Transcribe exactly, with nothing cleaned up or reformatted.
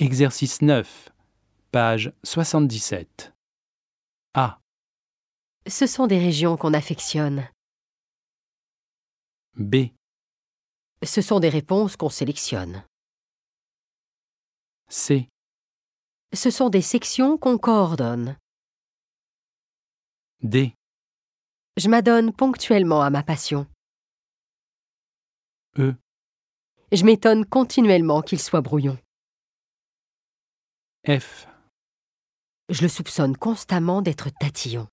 Exercice neuf, page soixante-dix-sept. A. Ce sont des régions qu'on affectionne. B. Ce sont des réponses qu'on sélectionne. C. Ce sont des sections qu'on coordonne. D. Je m'adonne ponctuellement à ma passion. E. Je m'étonne continuellement qu'il soit brouillon. F. Je le soupçonne constamment d'être tatillon.